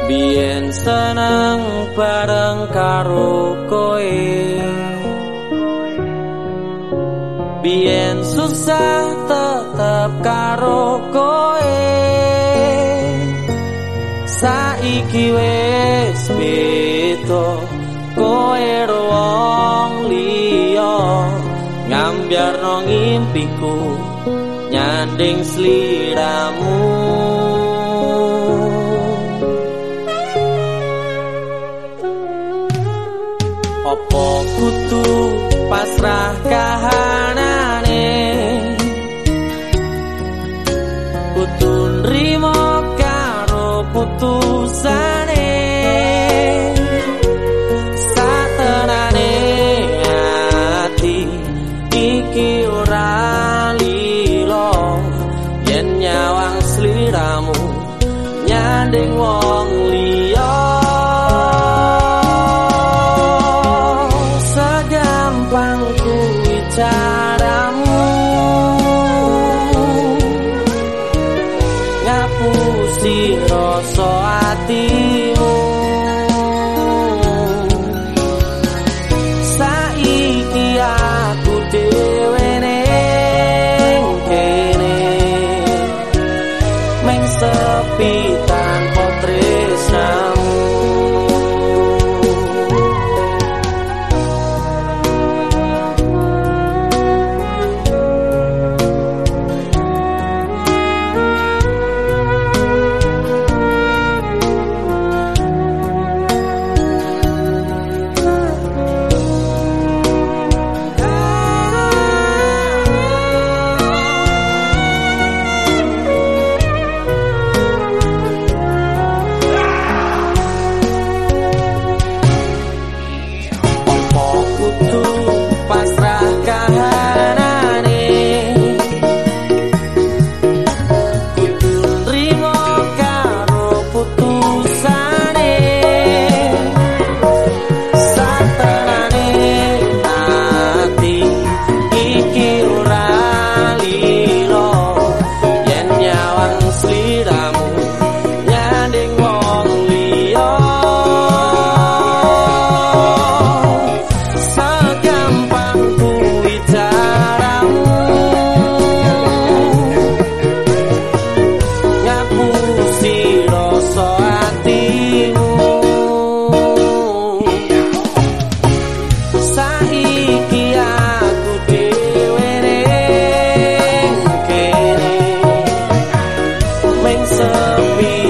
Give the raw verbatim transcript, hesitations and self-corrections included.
Biyen seneng bareng karo koe, biyen susah tetep karo koe. Saiki wis beda, koe wong liya, ngambyarno ngimpiku nyanding sliramu. Opo kudu pasrah kahanane, kudu nrimo karo putusane. Satenane ati iki ora lilo, yen nyawang sliramu nyanding wong liya. Caramu ngapusi rasa atimu, saiki aku dhewe ning kene mung sepi tanpa tresnamu. Sepi